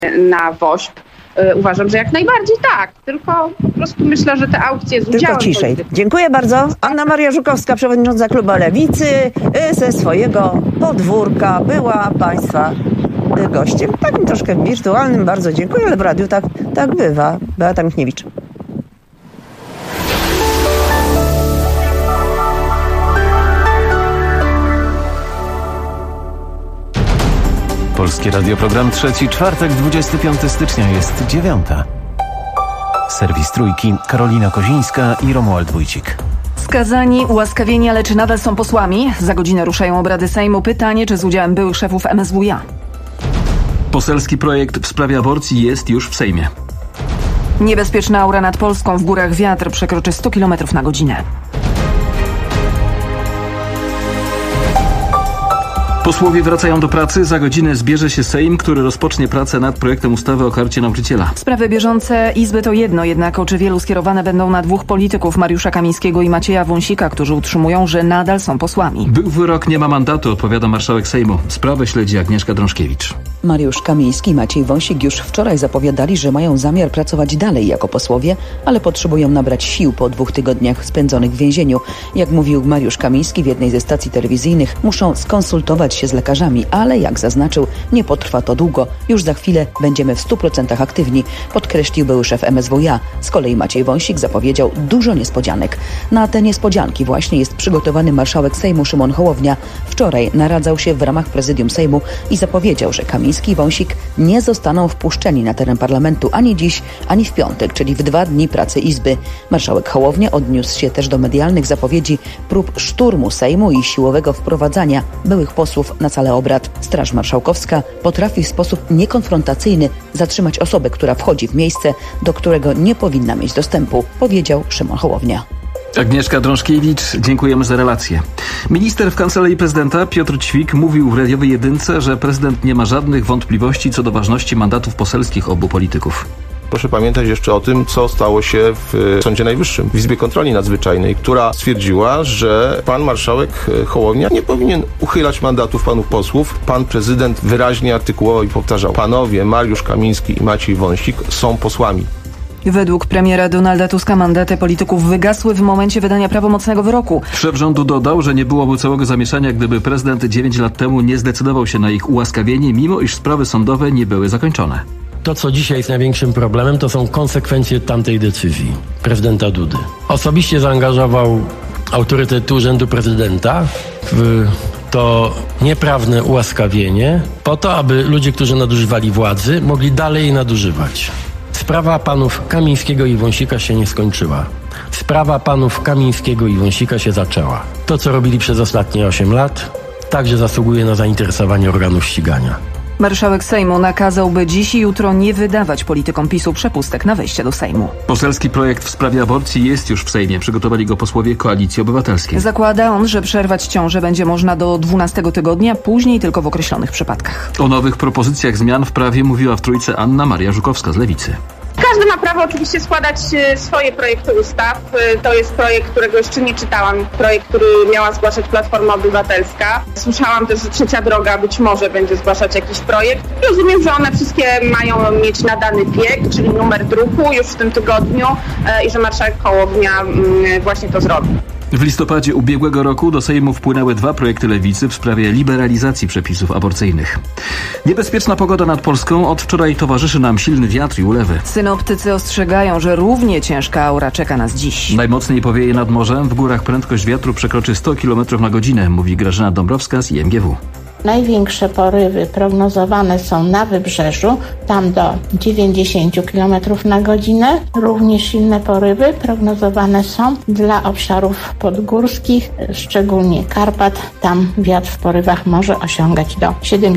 na WOŚP? Uważam, że jak najbardziej tak, tylko po prostu myślę, że te aukcje z udziałem... Tylko ciszej. Dziękuję bardzo. Anna Maria Żukowska, przewodnicząca klubu Lewicy, ze swojego podwórka była Państwa gościem. Takim troszkę wirtualnym, bardzo dziękuję, ale w radiu tak bywa. Beata Michniewicz. Polskie Radio, program trzeci, czwartek, 25 stycznia, jest 9. Serwis Trójki, Karolina Kozińska i Romuald Wójcik. Skazani, ułaskawieni, ale czy nadal są posłami? Za godzinę ruszają obrady Sejmu. Pytanie, czy z udziałem byłych szefów MSWiA. Poselski projekt w sprawie aborcji jest już w Sejmie. Niebezpieczna aura nad Polską. W górach wiatr przekroczy 100 km na godzinę. Posłowie wracają do pracy. Za godzinę zbierze się Sejm, który rozpocznie pracę nad projektem ustawy o Karcie Nauczyciela. Sprawy bieżące Izby to jedno, jednak oczy wielu skierowane będą na dwóch polityków, Mariusza Kamińskiego i Macieja Wąsika, którzy utrzymują, że nadal są posłami. Był wyrok, nie ma mandatu, odpowiada marszałek Sejmu. Sprawę śledzi Agnieszka Drążkiewicz. Mariusz Kamiński i Maciej Wąsik już wczoraj zapowiadali, że mają zamiar pracować dalej jako posłowie, ale potrzebują nabrać sił po 2 tygodniach spędzonych w więzieniu. Jak mówił Mariusz Kamiński w jednej ze stacji telewizyjnych, muszą skonsultować się z lekarzami, ale jak zaznaczył, nie potrwa to długo. Już za chwilę będziemy w 100% aktywni, podkreślił były szef MSWiA. Z kolei Maciej Wąsik zapowiedział dużo niespodzianek. Na te niespodzianki właśnie jest przygotowany marszałek Sejmu Szymon Hołownia. Wczoraj naradzał się w ramach prezydium Sejmu i zapowiedział, że Kamiński i Wąsik nie zostaną wpuszczeni na teren parlamentu ani dziś, ani w piątek, czyli w 2 dni pracy Izby. Marszałek Hołownia odniósł się też do medialnych zapowiedzi prób szturmu Sejmu i siłowego wprowadzania byłych posłów na salę obrad. Straż Marszałkowska potrafi w sposób niekonfrontacyjny zatrzymać osobę, która wchodzi w miejsce, do którego nie powinna mieć dostępu, powiedział Szymon Hołownia. Agnieszka Drążkiewicz, dziękujemy za relację. Minister w Kancelarii Prezydenta Piotr Ćwik mówił w radiowej jedynce, że prezydent nie ma żadnych wątpliwości co do ważności mandatów poselskich obu polityków. Proszę pamiętać jeszcze o tym, co stało się w Sądzie Najwyższym, w Izbie Kontroli Nadzwyczajnej, która stwierdziła, że pan marszałek Hołownia nie powinien uchylać mandatów panów posłów. Pan prezydent wyraźnie artykułował i powtarzał: panowie Mariusz Kamiński i Maciej Wąsik są posłami. Według premiera Donalda Tuska mandaty polityków wygasły w momencie wydania prawomocnego wyroku. Szef rządu dodał, że nie byłoby całego zamieszania, gdyby prezydent 9 lat temu nie zdecydował się na ich ułaskawienie, mimo iż sprawy sądowe nie były zakończone. To, co dzisiaj jest największym problemem, to są konsekwencje tamtej decyzji prezydenta Dudy. Osobiście zaangażował autorytet Urzędu Prezydenta w to nieprawne ułaskawienie po to, aby ludzie, którzy nadużywali władzy, mogli dalej jej nadużywać. Sprawa panów Kamińskiego i Wąsika się nie skończyła. Sprawa panów Kamińskiego i Wąsika się zaczęła. To, co robili przez ostatnie 8 lat, także zasługuje na zainteresowanie organów ścigania. Marszałek Sejmu nakazał, by dziś i jutro nie wydawać politykom PiS-u przepustek na wejście do Sejmu. Poselski projekt w sprawie aborcji jest już w Sejmie. Przygotowali go posłowie Koalicji Obywatelskiej. Zakłada on, że przerwać ciążę będzie można do 12 tygodnia, później tylko w określonych przypadkach. O nowych propozycjach zmian w prawie mówiła w Trójce Anna Maria Żukowska z Lewicy. Każdy ma prawo oczywiście składać swoje projekty ustaw. To jest projekt, którego jeszcze nie czytałam. Projekt, który miała zgłaszać Platforma Obywatelska. Słyszałam też, że Trzecia Droga być może będzie zgłaszać jakiś projekt. Rozumiem, że one wszystkie mają mieć nadany bieg, czyli numer druku już w tym tygodniu i że marszałek Hołownia właśnie to zrobi. W listopadzie ubiegłego roku do Sejmu wpłynęły 2 projekty Lewicy w sprawie liberalizacji przepisów aborcyjnych. Niebezpieczna pogoda nad Polską. Od wczoraj towarzyszy nam silny wiatr i ulewy. Synoptycy ostrzegają, że równie ciężka aura czeka nas dziś. Najmocniej powieje nad morzem. W górach prędkość wiatru przekroczy 100 km na godzinę, mówi Grażyna Dąbrowska z IMGW. Największe porywy prognozowane są na wybrzeżu, tam do 90 km na godzinę. Również silne porywy prognozowane są dla obszarów podgórskich, szczególnie Karpat. Tam wiatr w porywach może osiągać do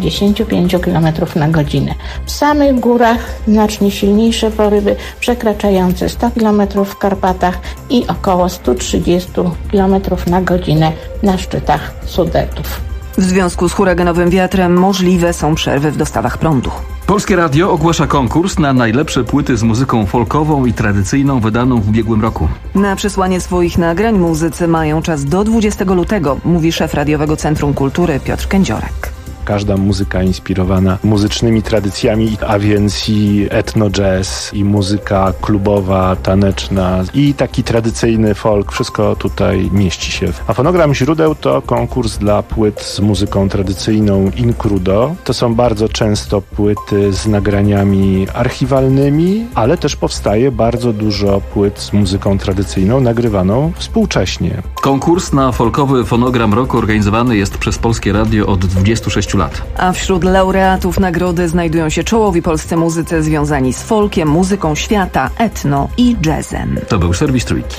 75 km na godzinę. W samych górach znacznie silniejsze porywy przekraczające 100 km w Karpatach i około 130 km na godzinę na szczytach Sudetów. W związku z huraganowym wiatrem możliwe są przerwy w dostawach prądu. Polskie Radio ogłasza konkurs na najlepsze płyty z muzyką folkową i tradycyjną wydaną w ubiegłym roku. Na przesłanie swoich nagrań muzycy mają czas do 20 lutego, mówi szef Radiowego Centrum Kultury Piotr Kędziorek. Każda muzyka inspirowana muzycznymi tradycjami, a więc i etno-jazz, i muzyka klubowa, taneczna, i taki tradycyjny folk. Wszystko tutaj mieści się. A Fonogram Źródeł to konkurs dla płyt z muzyką tradycyjną in crudo. To są bardzo często płyty z nagraniami archiwalnymi, ale też powstaje bardzo dużo płyt z muzyką tradycyjną nagrywaną współcześnie. Konkurs na folkowy fonogram roku organizowany jest przez Polskie Radio od 26 lat. A wśród laureatów nagrody znajdują się czołowi polscy muzycy związani z folkiem, muzyką świata, etno i jazzem. To był serwis Trójki.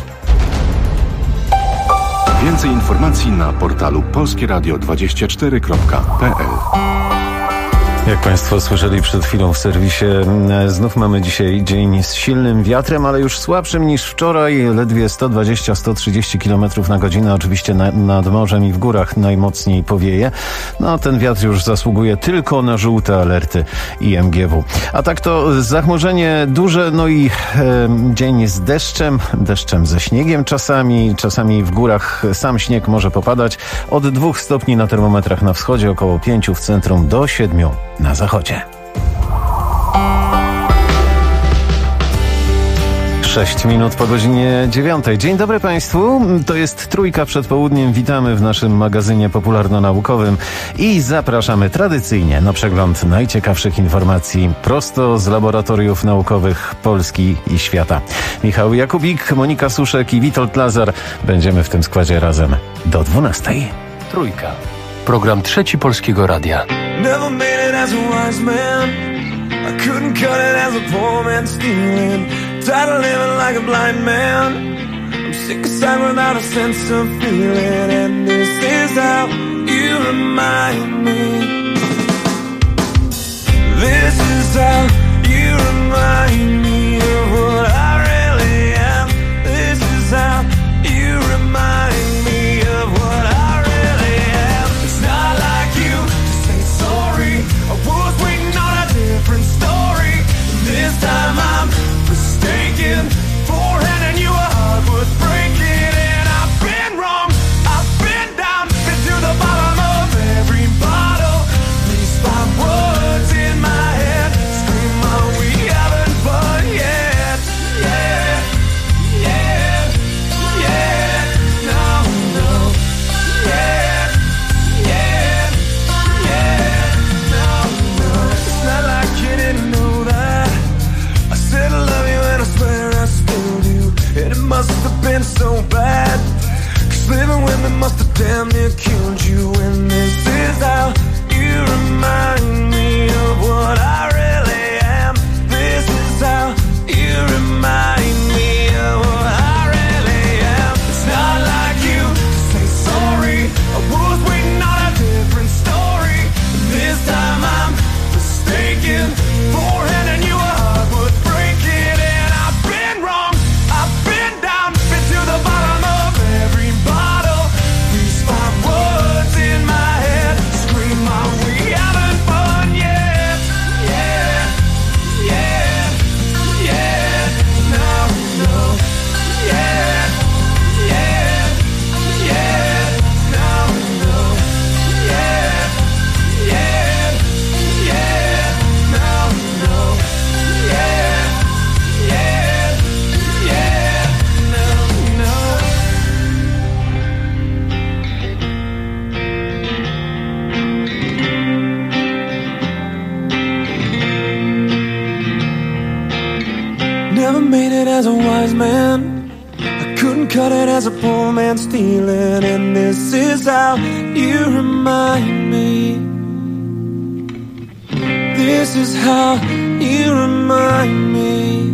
Więcej informacji na portalu polskieradio24.pl. Jak Państwo słyszeli przed chwilą w serwisie, znów mamy dzisiaj dzień z silnym wiatrem, ale już słabszym niż wczoraj, ledwie 120-130 km na godzinę. Oczywiście nad morzem i w górach najmocniej powieje. No, ten wiatr już zasługuje tylko na żółte alerty IMGW. A tak to zachmurzenie duże, no i dzień z deszczem ze śniegiem czasami w górach sam śnieg może popadać. Od 2 stopni na termometrach na wschodzie, około 5 w centrum, do 7 na zachodzie. 6 minut po godzinie 9. Dzień dobry Państwu. To jest Trójka przed południem. Witamy w naszym magazynie popularno-naukowym i zapraszamy tradycyjnie na przegląd najciekawszych informacji prosto z laboratoriów naukowych Polski i świata. Michał Jakubik, Monika Suszek i Witold Lazar. Będziemy w tym składzie razem do 12. Trójka. Program Trzeci Polskiego Radia. Never made it as a wise man. I couldn't cut it as a poor man stealing. Tired of living like a blind man. I'm sick aside without a sense of feeling. And this is how you remind me. This is how you remind me of what I really am. This is how you remind me of what I really am. It's not like you to say sorry. I was waiting on a different story. This time I'm mistaken for handing you a heart worth breaking. And I've been wrong, I've been down, been to the bottom of every bottle. These 5 words in my head scream out we haven't fun yet. Yeah, yeah, yeah, no, no. Yeah, yeah, yeah, no, no. It's not like you didn't know that I said I love you and I swear I still do. And it must have been so bad, 'cause living with me must have damn near killed you. And this is how you remind me of what I really am. This is how you remind me of what I really am. It's not like you to say sorry. I was waiting on a different story. And this time I'm mistaken for handing you a heart worth breaking. And I've been wrong, I've been down, been to the bottom of every bottle. These 5 words in my head scream out we haven't fun yet. Yeah, yeah, yeah, no, no. Yeah, yeah, yeah, no, no. Yeah, yeah, yeah, no, no. Yeah, yeah, yeah, no, no. Never made it as a wise man. I couldn't cut it as a poor man stealing. And this is how you remind me. This is how you remind me.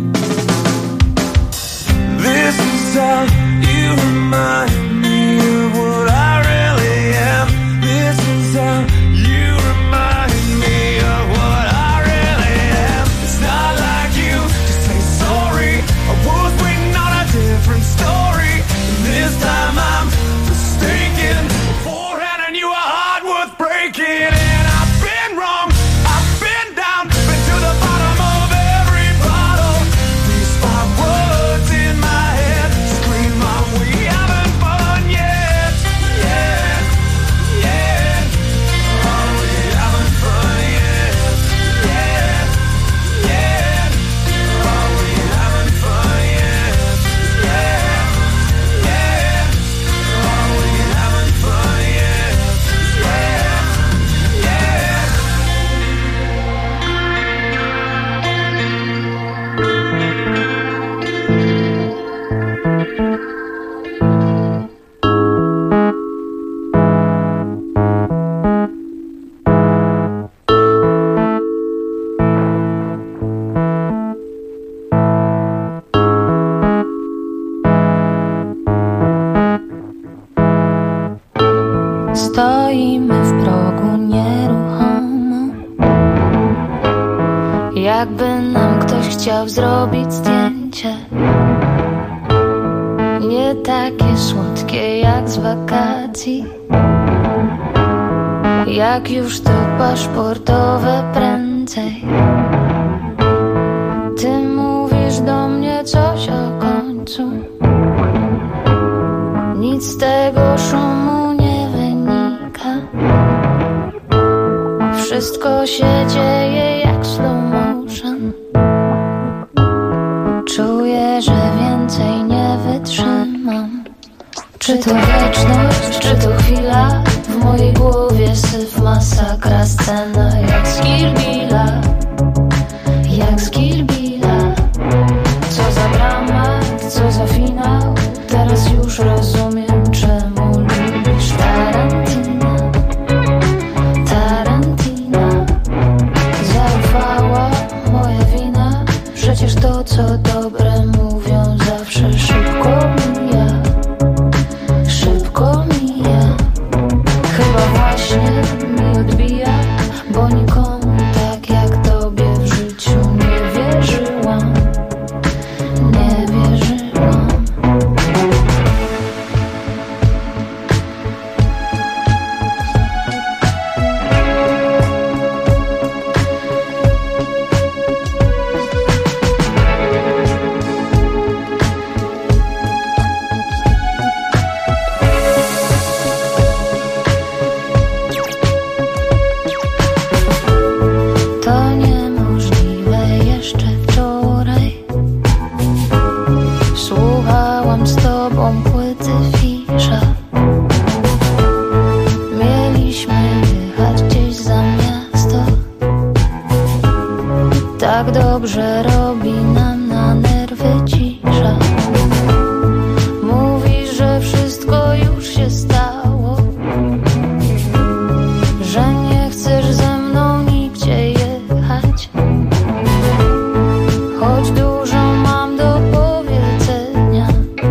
This is how you remind me of what I really am. This is how you remind me of what I really am. It's not like you to say sorry. I was waiting on a different story. And this time I'm mistaken for handing you a heart worth breaking. And I've been wrong, I've been down, been to the bottom of every bottle. Jakby nam ktoś chciał zrobić zdjęcie, nie takie słodkie jak z wakacji. Jak już to paszportowe prędzej. Ty mówisz do mnie coś o końcu, nic z tego szumu nie wynika. Wszystko się dzieje jak slow motion. Czuję, że więcej nie wytrzymam. Czy to wieczność, czy to chwila? W mojej głowie syf, masakra, scena jak z Kill Billa. Jak z Kill Billa. Co za dramat, co za finał. Teraz już rozumiem, czemu lubisz Tarantina. Tarantina. Zaufała, moja wina. Przecież to, co dobre mówią, zawsze szybko mija. Szybko mija. Chyba właśnie mi odbija, bo nikomu tak jak tobie w życiu nie wierzyłam. Nie wierzyłam. To niemożliwe jeszcze wczoraj. Słuchałam z tobą płyty Fisza. Mieliśmy jechać gdzieś za miasto. Tak dobrze robi nam na nerwy cisza. Mówisz, że wszystko już się stało, że nie chcesz ze mną nigdzie jechać. Choć dużo mam do powiedzenia,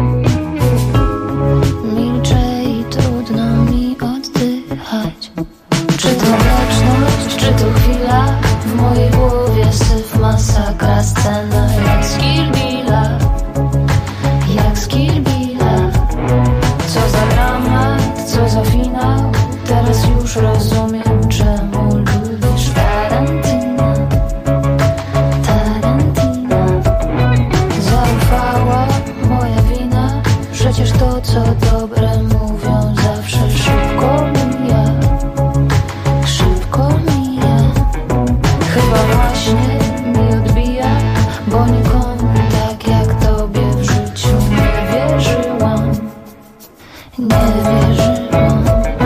milczę i trudno mi oddychać. Czy to wieczność, czy to chwila? W mojej głowie syf, masakra, scena jak z Kill Billa. Jak z Kill Billa. Co za dramat, co za finał. Teraz już rozumiem, czemu lubisz Tarantina. Tarantina. Zaufała, moja wina. Przecież to, co dobre mówią, zawsze szybko mija. Szybko mija. Chyba właśnie mi odbija, bo nikomu tak jak tobie w życiu nie wierzyłam. Nie wierzyłam.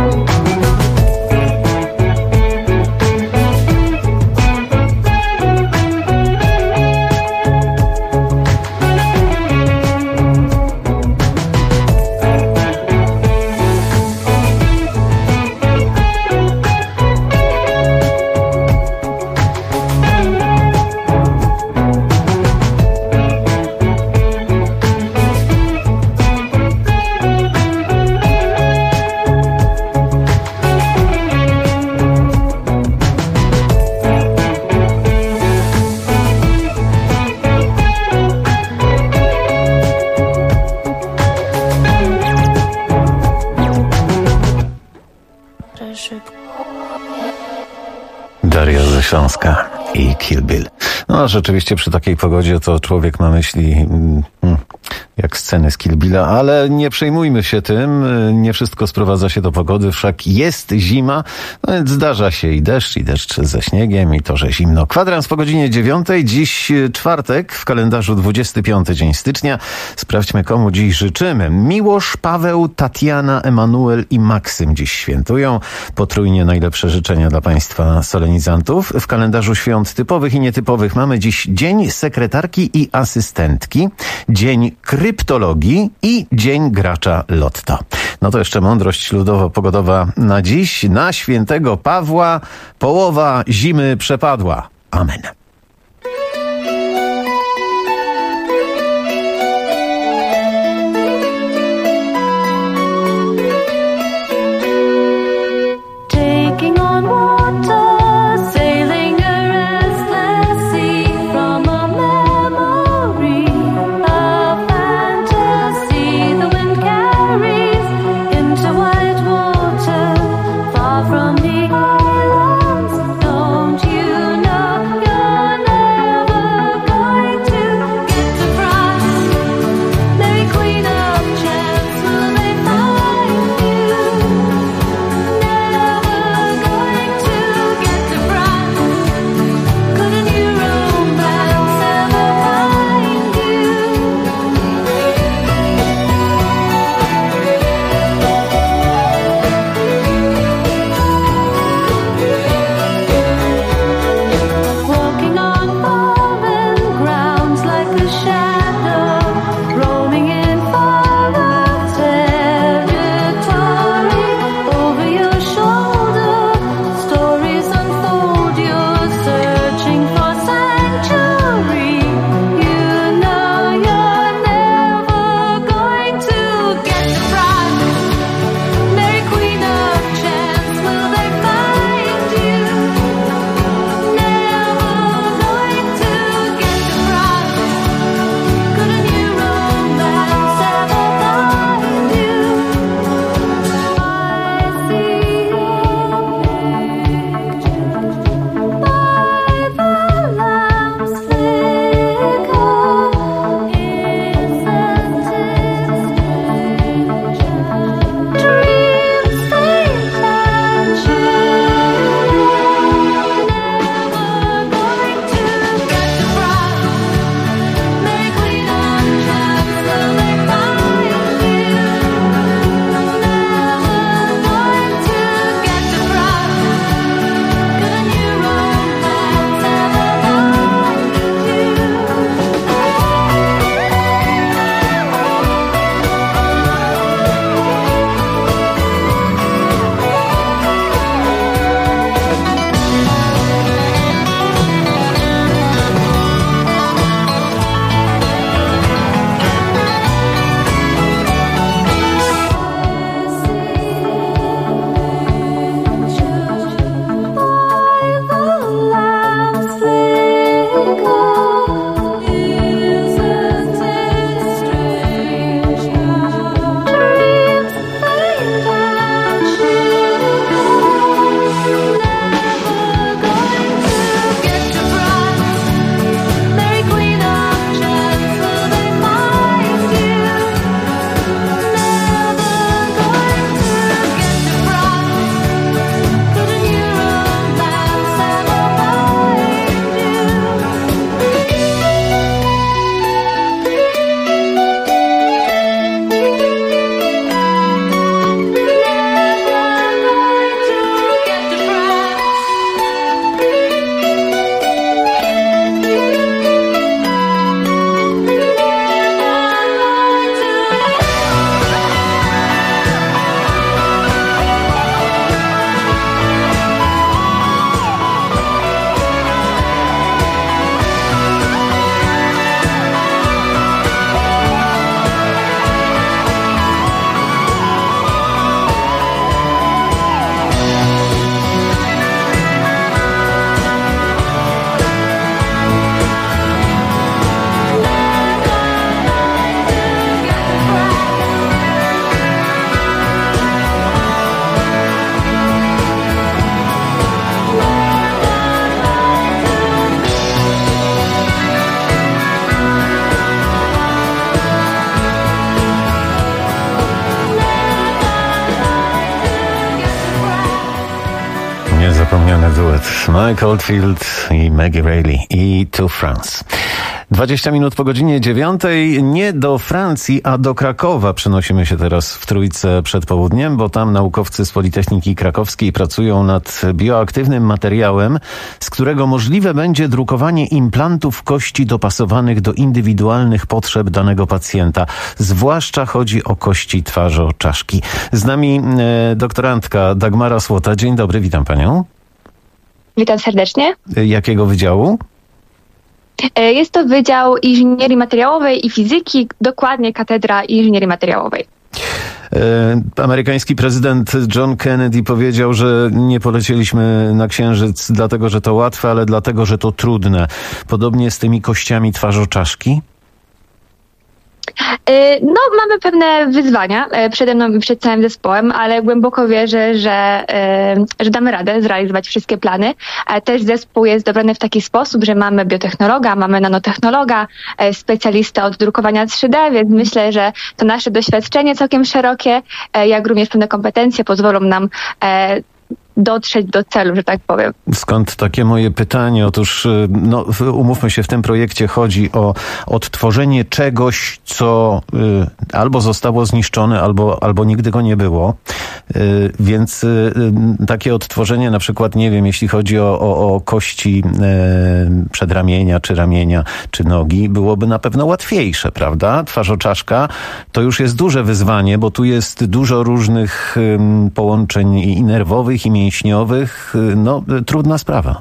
Daria ze Śląska i Kill Bill. No rzeczywiście przy takiej pogodzie to człowiek ma myśli jak sceny z Kill Billa, ale nie przejmujmy się tym, nie wszystko sprowadza się do pogody, wszak jest zima, no więc zdarza się i deszcz ze śniegiem i to, że zimno. Kwadrans po godzinie 9, dziś czwartek, w kalendarzu 25 dzień stycznia. Sprawdźmy, komu dziś życzymy. Miłosz, Paweł, Tatiana, Emanuel i Maksym dziś świętują. Potrójnie najlepsze życzenia dla Państwa solenizantów. W kalendarzu świąt typowych i nietypowych mamy dziś Dzień Sekretarki i Asystentki, Dzień Kryptologii i Dzień Gracza Lotto. No to jeszcze mądrość ludowo-pogodowa na dziś. Na świętego Pawła połowa zimy przepadła. Amen. Taking on water, sailing a restless sea from Mike Oldfield i Maggie Reilly i To France. 20 minut po godzinie 9. Nie do Francji, a do Krakowa przenosimy się teraz w Trójce przed południem, bo tam naukowcy z Politechniki Krakowskiej pracują nad bioaktywnym materiałem, z którego możliwe będzie drukowanie implantów kości dopasowanych do indywidualnych potrzeb danego pacjenta. Zwłaszcza chodzi o kości twarzoczaszki. Z nami doktorantka Dagmara Słota. Dzień dobry, witam panią. Witam serdecznie. Jakiego wydziału? Jest to Wydział Inżynierii Materiałowej i Fizyki, dokładnie Katedra Inżynierii Materiałowej. Amerykański prezydent John Kennedy powiedział, że nie polecieliśmy na Księżyc dlatego, że to łatwe, ale dlatego, że to trudne. Podobnie z tymi kościami twarzoczaszki? No, mamy pewne wyzwania przede mną i przed całym zespołem, ale głęboko wierzę, że damy radę zrealizować wszystkie plany. Też zespół jest dobrany w taki sposób, że mamy biotechnologa, mamy nanotechnologa, specjalistę od drukowania 3D, więc myślę, że to nasze doświadczenie całkiem szerokie, jak również pewne kompetencje pozwolą nam dotrzeć do celu, że tak powiem. Skąd takie moje pytanie? Otóż, umówmy się, w tym projekcie chodzi o odtworzenie czegoś, co albo zostało zniszczone, albo nigdy go nie było. Więc takie odtworzenie, na przykład, nie wiem, jeśli chodzi o kości przedramienia, czy ramienia, czy nogi, byłoby na pewno łatwiejsze, prawda? Twarzoczaszka to już jest duże wyzwanie, bo tu jest dużo różnych połączeń i nerwowych, i mięśniowych. No, trudna sprawa.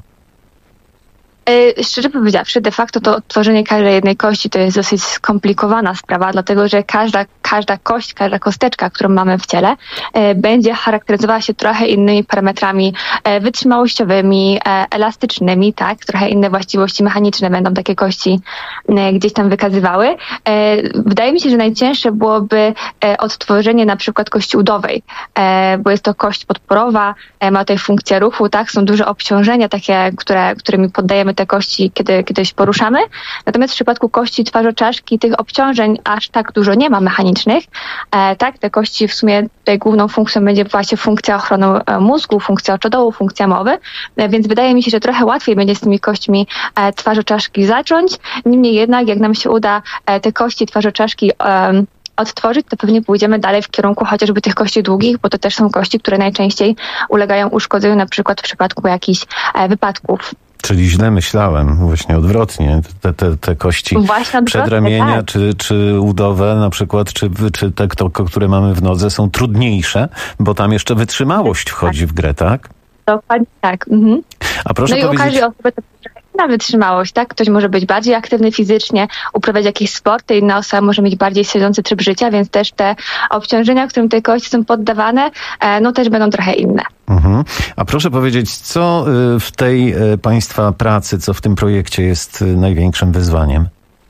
Szczerze powiedziawszy, de facto to odtworzenie każdej jednej kości to jest dosyć skomplikowana sprawa, dlatego że każda kość, każda kosteczka, którą mamy w ciele, będzie charakteryzowała się trochę innymi parametrami wytrzymałościowymi, elastycznymi, tak? Trochę inne właściwości mechaniczne będą takie kości gdzieś tam wykazywały. Wydaje mi się, że najcięższe byłoby odtworzenie na przykład kości udowej, bo jest to kość podporowa, ma tutaj funkcję ruchu, tak? Są duże obciążenia takie, którymi poddajemy te kości, kiedy się poruszamy. Natomiast w przypadku kości twarzoczaszki tych obciążeń aż tak dużo nie ma mechanicznych. Tak, te kości w sumie tutaj główną funkcją będzie właśnie funkcja ochrony mózgu, funkcja oczodołu, funkcja mowy, więc wydaje mi się, że trochę łatwiej będzie z tymi kośćmi twarzoczaszki zacząć. Niemniej jednak, jak nam się uda te kości twarzoczaszki odtworzyć, to pewnie pójdziemy dalej w kierunku chociażby tych kości długich, bo to też są kości, które najczęściej ulegają uszkodzeniu, na przykład w przypadku jakichś wypadków. Czyli źle myślałem, właśnie odwrotnie. Te kości przedramienia, tak. czy udowe na przykład, czy te, które mamy w nodze, są trudniejsze, bo tam jeszcze wytrzymałość wchodzi w grę, tak? Dokładnie tak. Mhm. A proszę powiedzieć... u każdej osoby to inna wytrzymałość, tak? Ktoś może być bardziej aktywny fizycznie, uprawiać jakieś sporty, inna osoba może mieć bardziej siedzący tryb życia, więc też te obciążenia, którym te kości są poddawane, no też będą trochę inne. Mhm. A proszę powiedzieć, co w tej państwa pracy, co w tym projekcie jest największym wyzwaniem?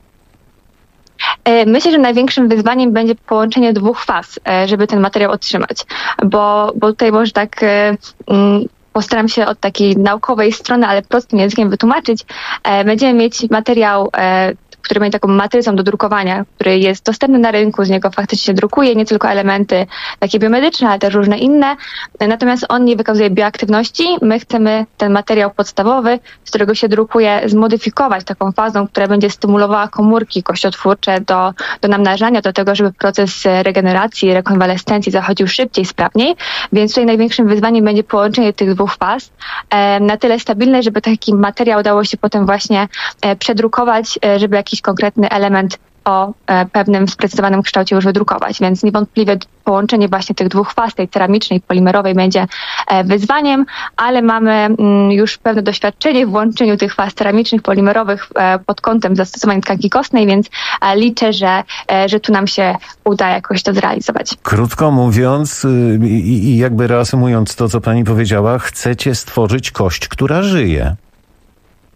Myślę, że największym wyzwaniem będzie połączenie dwóch faz, żeby ten materiał otrzymać, bo tutaj może tak postaram się od takiej naukowej strony, ale prostym językiem wytłumaczyć. Będziemy mieć materiał, który będzie taką matrycą do drukowania, który jest dostępny na rynku, z niego faktycznie się drukuje, nie tylko elementy takie biomedyczne, ale też różne inne. Natomiast on nie wykazuje bioaktywności. My chcemy ten materiał podstawowy, z którego się drukuje, zmodyfikować taką fazą, która będzie stymulowała komórki kościotwórcze do namnażania, do tego, żeby proces regeneracji, rekonwalescencji zachodził szybciej, sprawniej. Więc tutaj największym wyzwaniem będzie połączenie tych dwóch faz na tyle stabilne, żeby taki materiał dało się potem właśnie przedrukować, żeby jakiś konkretny element o pewnym sprecyzowanym kształcie już wydrukować, więc niewątpliwie połączenie właśnie tych dwóch faz, tej ceramicznej, polimerowej będzie wyzwaniem, ale mamy już pewne doświadczenie w łączeniu tych faz ceramicznych, polimerowych pod kątem zastosowań tkanki kostnej, więc liczę, że tu nam się uda jakoś to zrealizować. Krótko mówiąc i jakby reasumując to, co pani powiedziała, chcecie stworzyć kość, która żyje.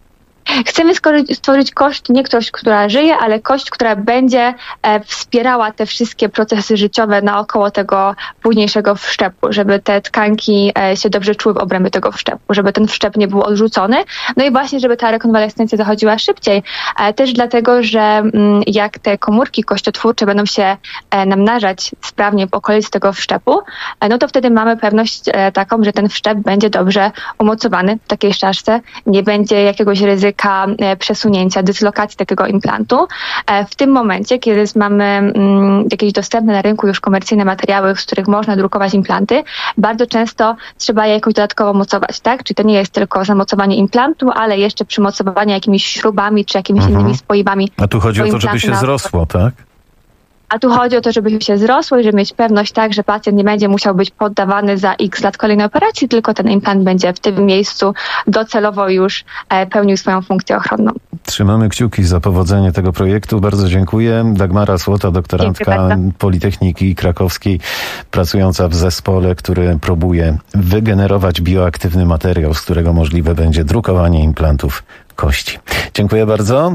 Chcemy stworzyć kość, nie kość, która żyje, ale kość, która będzie wspierała te wszystkie procesy życiowe naokoło tego późniejszego wszczepu, żeby te tkanki się dobrze czuły w obrębie tego wszczepu, żeby ten wszczep nie był odrzucony, no i właśnie, żeby ta rekonwalescencja zachodziła szybciej. Też dlatego, że jak te komórki kościotwórcze będą się namnażać sprawnie w okolicy tego wszczepu, no to wtedy mamy pewność taką, że ten wszczep będzie dobrze umocowany w takiej szczaszce, nie będzie jakiegoś ryzyka przesunięcia, dyslokacji takiego implantu. W tym momencie, kiedy mamy jakieś dostępne na rynku już komercyjne materiały, z których można drukować implanty, bardzo często trzeba je jakoś dodatkowo mocować, tak? Czyli to nie jest tylko zamocowanie implantu, ale jeszcze przymocowanie jakimiś śrubami czy jakimiś innymi spoiwami. A tu chodzi o to, żeby się zrosło, tak? A tu chodzi o to, żeby się zrosło i żeby mieć pewność tak, że pacjent nie będzie musiał być poddawany za x lat kolejnej operacji, tylko ten implant będzie w tym miejscu docelowo już pełnił swoją funkcję ochronną. Trzymamy kciuki za powodzenie tego projektu. Bardzo dziękuję. Dagmara Słota, doktorantka Politechniki Krakowskiej, pracująca w zespole, który próbuje wygenerować bioaktywny materiał, z którego możliwe będzie drukowanie implantów kości. Dziękuję bardzo.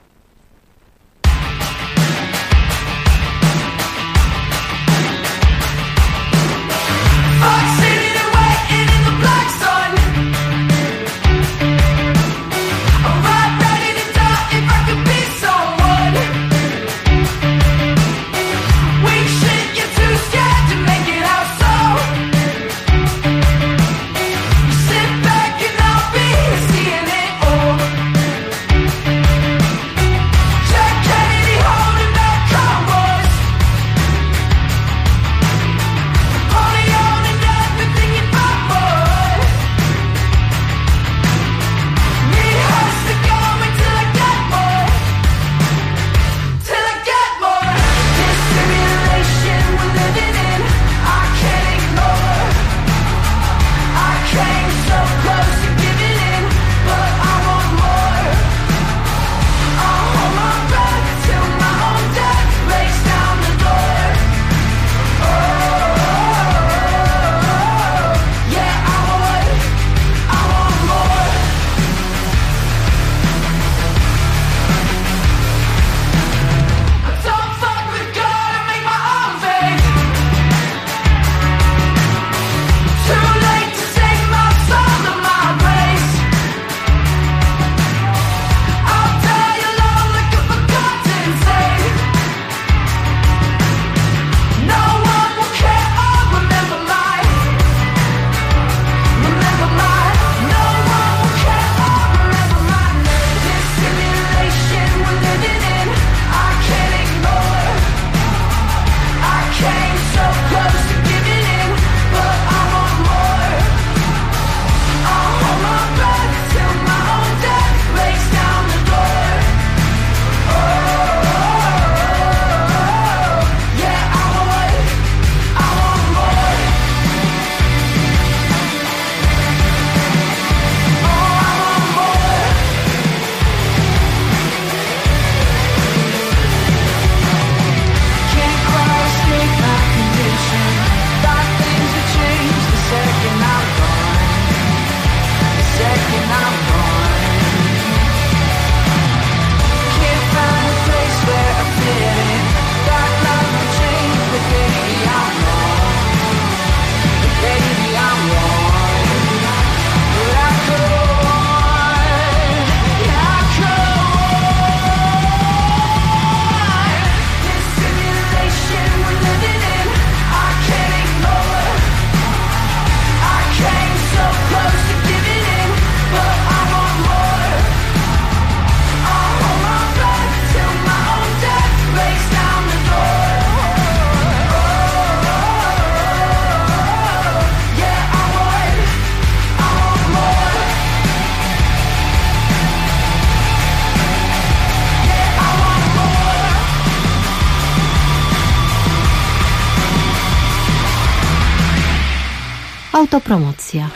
Autopromocja.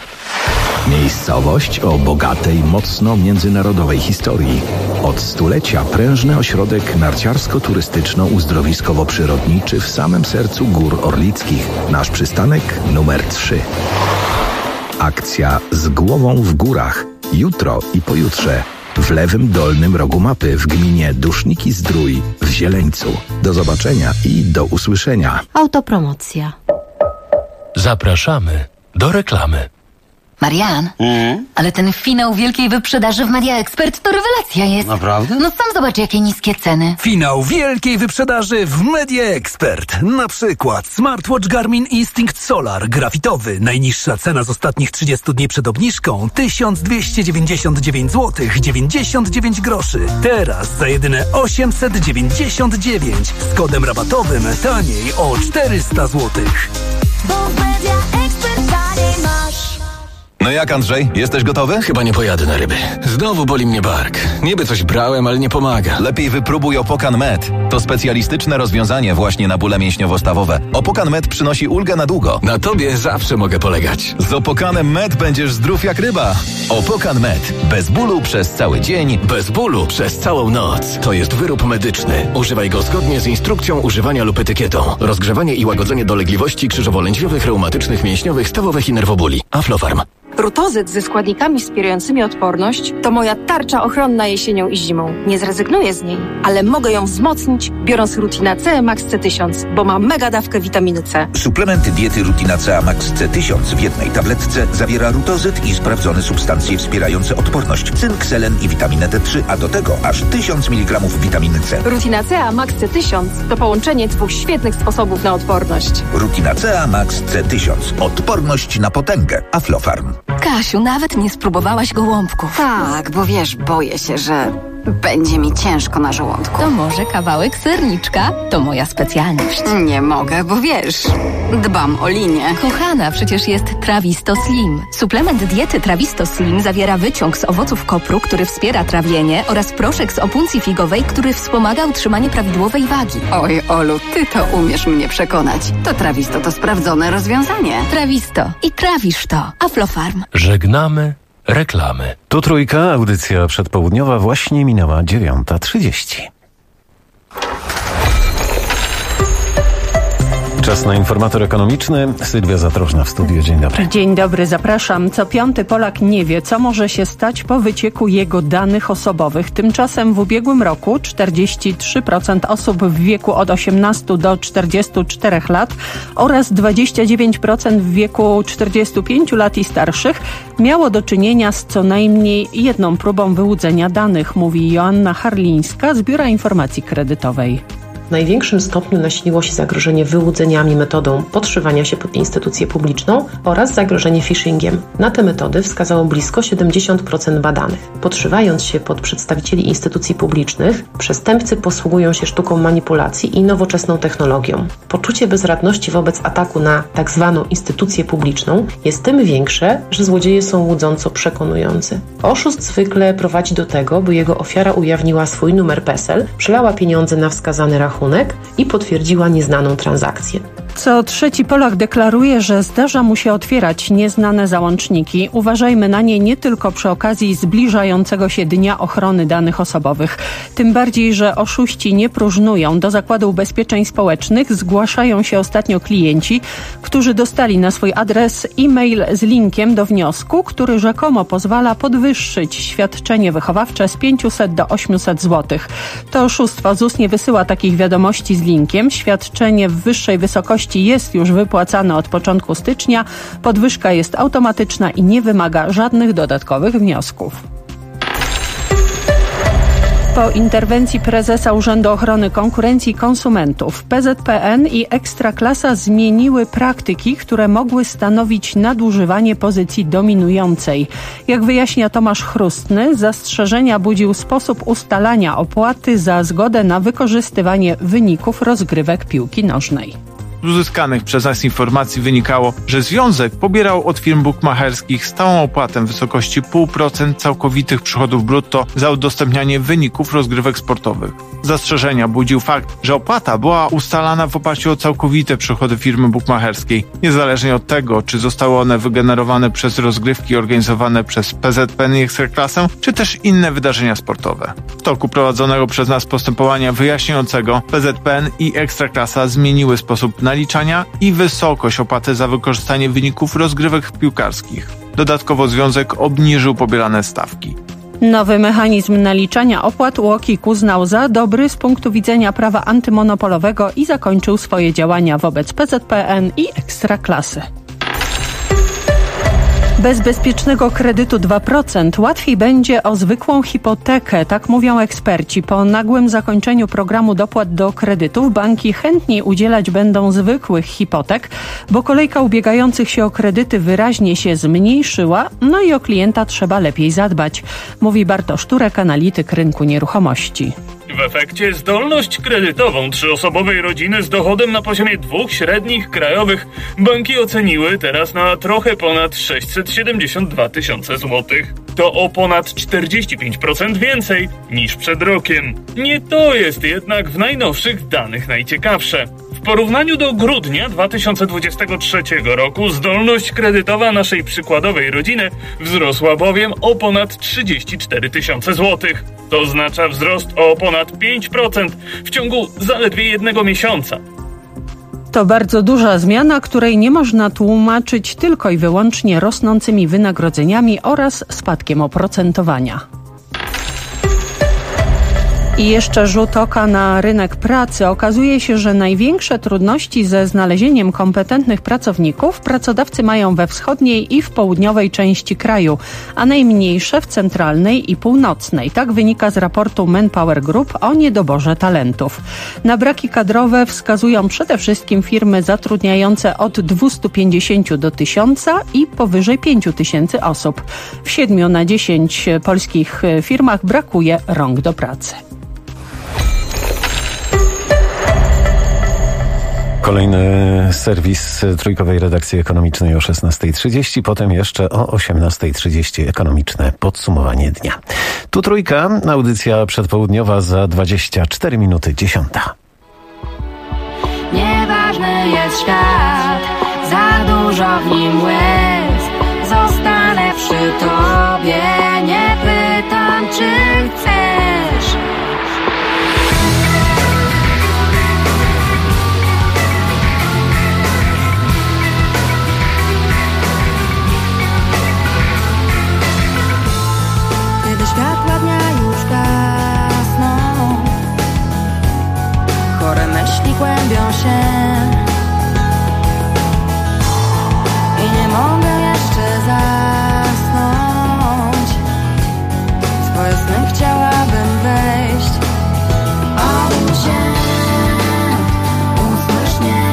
Miejscowość o bogatej, mocno międzynarodowej historii. Od stulecia prężny ośrodek narciarsko-turystyczno-uzdrowiskowo-przyrodniczy w samym sercu Gór Orlickich. Nasz przystanek numer 3. Akcja Z głową w górach. Jutro i pojutrze. w lewym dolnym rogu mapy w gminie Duszniki-Zdrój w Zieleńcu. Do zobaczenia i do usłyszenia. Autopromocja. Zapraszamy do reklamy. Marian, ale ten finał wielkiej wyprzedaży w Media Expert to rewelacja jest. Naprawdę? No sam zobacz, jakie niskie ceny. Finał wielkiej wyprzedaży w Media Expert. Na przykład smartwatch Garmin Instinct Solar grafitowy. Najniższa cena z ostatnich 30 dni przed obniżką 1299 zł 99 groszy. Teraz za jedyne 899 z kodem rabatowym taniej o 400 zł. Bo w Media Expert taniej masz. No jak, Andrzej? Jesteś gotowy? Chyba nie pojadę na ryby. Znowu boli mnie bark. Niby coś brałem, ale nie pomaga. Lepiej wypróbuj Opokan Med. To specjalistyczne rozwiązanie właśnie na bóle mięśniowo-stawowe. Opokan Med przynosi ulgę na długo. Na tobie zawsze mogę polegać. Z Opokanem Med będziesz zdrów jak ryba. Opokan Med. Bez bólu przez cały dzień. Bez bólu przez całą noc. To jest wyrób medyczny. Używaj go zgodnie z instrukcją używania lub etykietą. Rozgrzewanie i łagodzenie dolegliwości krzyżowo-lędźwiowych, reumatycznych, mięśniowych, stawowych i nerwobóli. Aflofarm. Rutozyt ze składnikami wspierającymi odporność to moja tarcza ochronna jesienią i zimą. Nie zrezygnuję z niej, ale mogę ją wzmocnić, biorąc Rutina C Max C1000, bo ma mega dawkę witaminy C. Suplement diety Rutina C Max C1000 w jednej tabletce zawiera rutozyt i sprawdzone substancje wspierające odporność, cynk, selen i witaminę D3, a do tego aż 1000 mg witaminy C. Rutina C Max C1000 to połączenie dwóch świetnych sposobów na odporność. Rutina C Max C1000. Odporność na potęgę. Aflofarm. Kasiu, nawet nie spróbowałaś gołąbków. Tak, bo wiesz, boję się, że będzie mi ciężko na żołądku. To może kawałek serniczka? To moja specjalność. Nie mogę, bo wiesz, dbam o linię. Kochana, przecież jest Trawisto Slim. Suplement diety Trawisto Slim zawiera wyciąg z owoców kopru, który wspiera trawienie, oraz proszek z opuncji figowej, który wspomaga utrzymanie prawidłowej wagi. Oj, Olu, ty to umiesz mnie przekonać. To Trawisto to sprawdzone rozwiązanie. Trawisto i trawisz to. Aflofarm. Żegnamy reklamy. Tu Trójka, audycja przedpołudniowa właśnie minęła 9:30. Czas na informator ekonomiczny. Sylwia Zatrożna w studiu. Dzień dobry. Dzień dobry, zapraszam. Co piąty Polak nie wie, co może się stać po wycieku jego danych osobowych. Tymczasem w ubiegłym roku 43% osób w wieku od 18 do 44 lat oraz 29% w wieku 45 lat i starszych miało do czynienia z co najmniej jedną próbą wyłudzenia danych, mówi Joanna Harlińska z Biura Informacji Kredytowej. W największym stopniu nasiliło się zagrożenie wyłudzeniami metodą podszywania się pod instytucję publiczną oraz zagrożenie phishingiem. Na te metody wskazało blisko 70% badanych. Podszywając się pod przedstawicieli instytucji publicznych, przestępcy posługują się sztuką manipulacji i nowoczesną technologią. Poczucie bezradności wobec ataku na tzw. instytucję publiczną jest tym większe, że złodzieje są łudząco przekonujący. Oszust zwykle prowadzi do tego, by jego ofiara ujawniła swój numer PESEL, przelała pieniądze na wskazany rachunek i potwierdziła nieznaną transakcję. Co trzeci Polak deklaruje, że zdarza mu się otwierać nieznane załączniki. Uważajmy na nie nie tylko przy okazji zbliżającego się Dnia Ochrony Danych Osobowych. Tym bardziej, że oszuści nie próżnują. Do Zakładu Ubezpieczeń Społecznych zgłaszają się ostatnio klienci, którzy dostali na swój adres e-mail z linkiem do wniosku, który rzekomo pozwala podwyższyć świadczenie wychowawcze z 500 do 800 zł. To oszustwo. ZUS nie wysyła takich wiadomości z linkiem. Świadczenie w wyższej wysokości jest już wypłacane od początku stycznia. Podwyżka jest automatyczna i nie wymaga żadnych dodatkowych wniosków. Po interwencji prezesa Urzędu Ochrony Konkurencji i Konsumentów PZPN i Ekstraklasa zmieniły praktyki, które mogły stanowić nadużywanie pozycji dominującej. Jak wyjaśnia Tomasz Chrustny, zastrzeżenia budził sposób ustalania opłaty za zgodę na wykorzystywanie wyników rozgrywek piłki nożnej. Z uzyskanych przez nas informacji wynikało, że związek pobierał od firm bukmacherskich stałą opłatę w wysokości 0,5% całkowitych przychodów brutto za udostępnianie wyników rozgrywek sportowych. Zastrzeżenia budził fakt, że opłata była ustalana w oparciu o całkowite przychody firmy bukmacherskiej, niezależnie od tego, czy zostały one wygenerowane przez rozgrywki organizowane przez PZPN i Ekstraklasę, czy też inne wydarzenia sportowe. W toku prowadzonego przez nas postępowania wyjaśniającego PZPN i Ekstraklasa zmieniły sposób naliczania i wysokość opłaty za wykorzystanie wyników rozgrywek piłkarskich. Dodatkowo związek obniżył pobierane stawki. Nowy mechanizm naliczania opłat UOKiK uznał za dobry z punktu widzenia prawa antymonopolowego i zakończył swoje działania wobec PZPN i Ekstraklasy. Bez bezpiecznego kredytu 2% łatwiej będzie o zwykłą hipotekę, tak mówią eksperci. Po nagłym zakończeniu programu dopłat do kredytów banki chętniej udzielać będą zwykłych hipotek, bo kolejka ubiegających się o kredyty wyraźnie się zmniejszyła, no i o klienta trzeba lepiej zadbać, mówi Bartosz Turek, analityk rynku nieruchomości. W efekcie zdolność kredytową trzyosobowej rodziny z dochodem na poziomie 2 średnich krajowych banki oceniły teraz na trochę ponad 672 tysiące złotych. To o ponad 45% więcej niż przed rokiem. Nie to jest jednak w najnowszych danych najciekawsze. W porównaniu do grudnia 2023 roku zdolność kredytowa naszej przykładowej rodziny wzrosła bowiem o ponad 34 tysiące złotych. To oznacza wzrost o ponad 5% w ciągu zaledwie 1 miesiąca. To bardzo duża zmiana, której nie można tłumaczyć tylko i wyłącznie rosnącymi wynagrodzeniami oraz spadkiem oprocentowania. I jeszcze rzut oka na rynek pracy. Okazuje się, że największe trudności ze znalezieniem kompetentnych pracowników pracodawcy mają we wschodniej i w południowej części kraju, a najmniejsze w centralnej i północnej. Tak wynika z raportu Manpower Group o niedoborze talentów. Na braki kadrowe wskazują przede wszystkim firmy zatrudniające od 250 do 1000 i powyżej 5000 osób. W 7 na 10 polskich firmach brakuje rąk do pracy. Kolejny serwis trójkowej redakcji ekonomicznej o 16:30, potem jeszcze o 18:30 ekonomiczne podsumowanie dnia. Tu Trójka, audycja przedpołudniowa za 24 minuty 10. Nieważny jest świat, za dużo w nim łez. Zostanę przy tobie, nie pytam, czy chcesz. Kiedy światła dnia już gasną, chore myśli kłębią się i nie mogę jeszcze zasnąć. W twoje sny chciałabym wejść. Obudź się, usłysz mnie,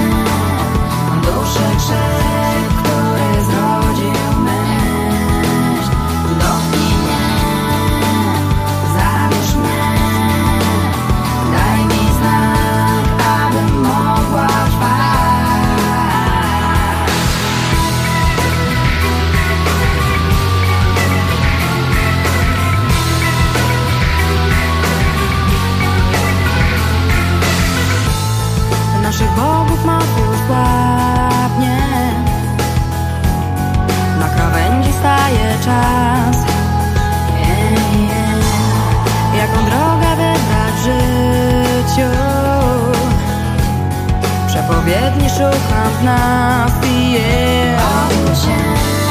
duszy krzyk, który zrodził myśl. Dotknij mnie, zabierz mnie, daj mi znak, abym mogła trwać. Naszych bogów moc już słabnie, na krawędzi staje czas. Jaką drogę wybrać w życiu? Przepowiedni szukam w nas. Obudź się,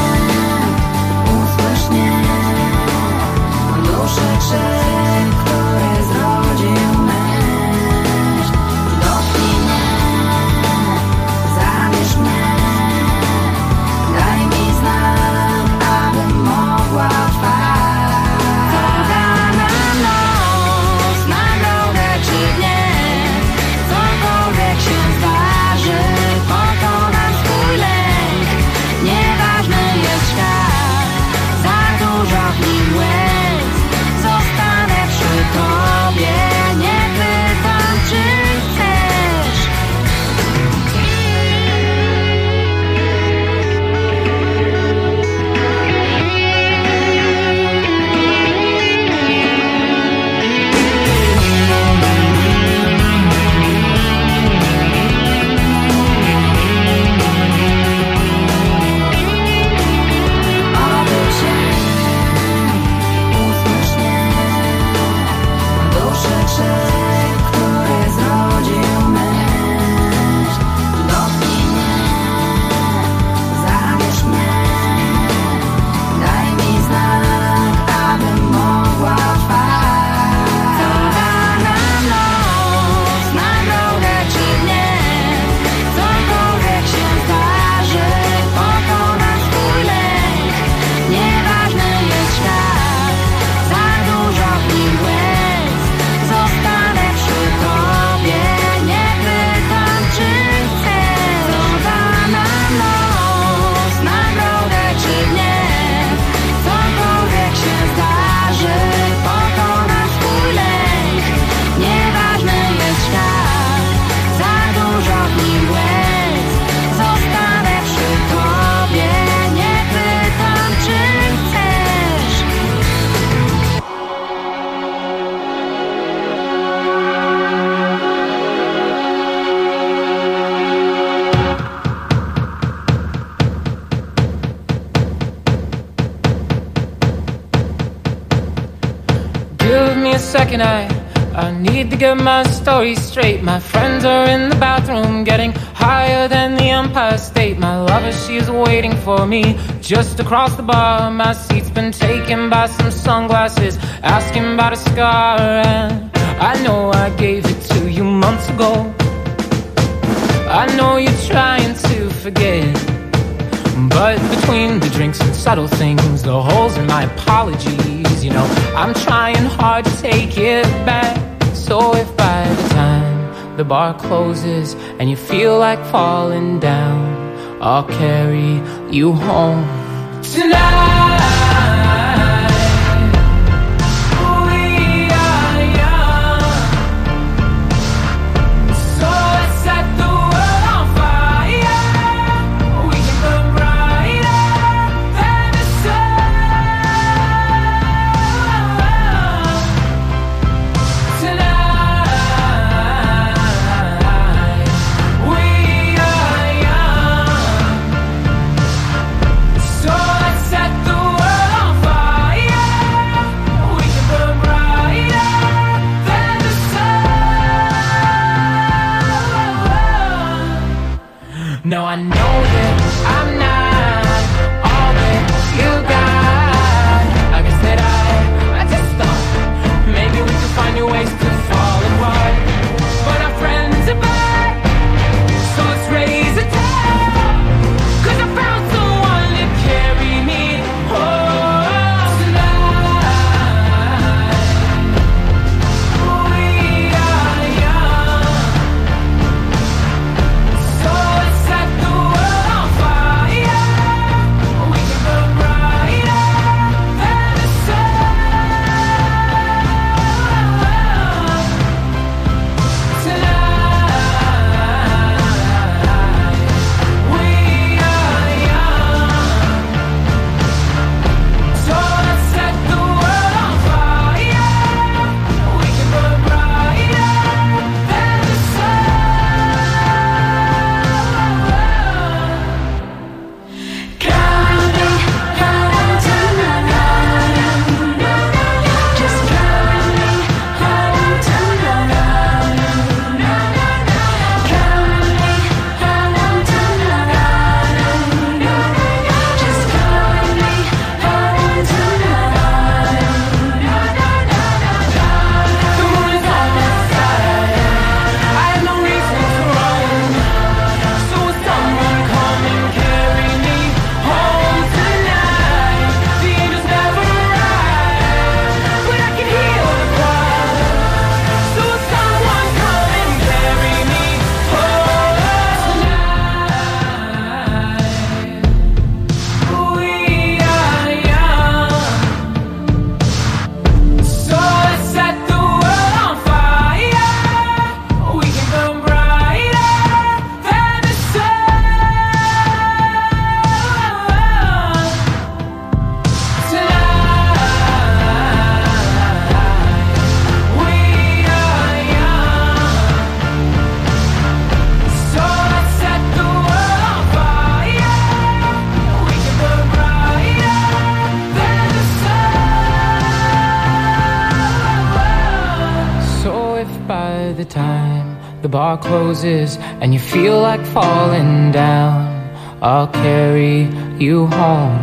usłysz mnie, duszy krzyk, który zrodził myśl. Dotknij mnie, zabierz mnie, daj mi znak, abym mogła trwać. Koda nam noc na drogę czy nie, cokolwiek się zdarzy, pokonam swój lęk. Nieważny jest świat, za dużo w nim łez. Zostanę second, I need to get my story straight. My friends are in the bathroom getting higher than the Empire State. My lover, she is waiting for me just across the bar. My seat's been taken by some sunglasses asking about a scar. And I know I gave it to you months ago. I know you're trying to forget, but between the drinks and subtle things, the holes in my apologies, you know, I'm trying hard to take it back. So if by the time the bar closes and you feel like falling down, I'll carry you home tonight. No, I know that I'm not all that you got. I guess that I just thought maybe we could find new ways to fall apart. But our friends are back, so let's raise a toast, 'cause I found someone to carry me home tonight. We are young, so let's set the world on fire. We can burn brighter than the sun tonight. We are young, so let's set the world on fire. We can burn brighter than the by the time the bar closes and you feel like falling down, I'll carry you home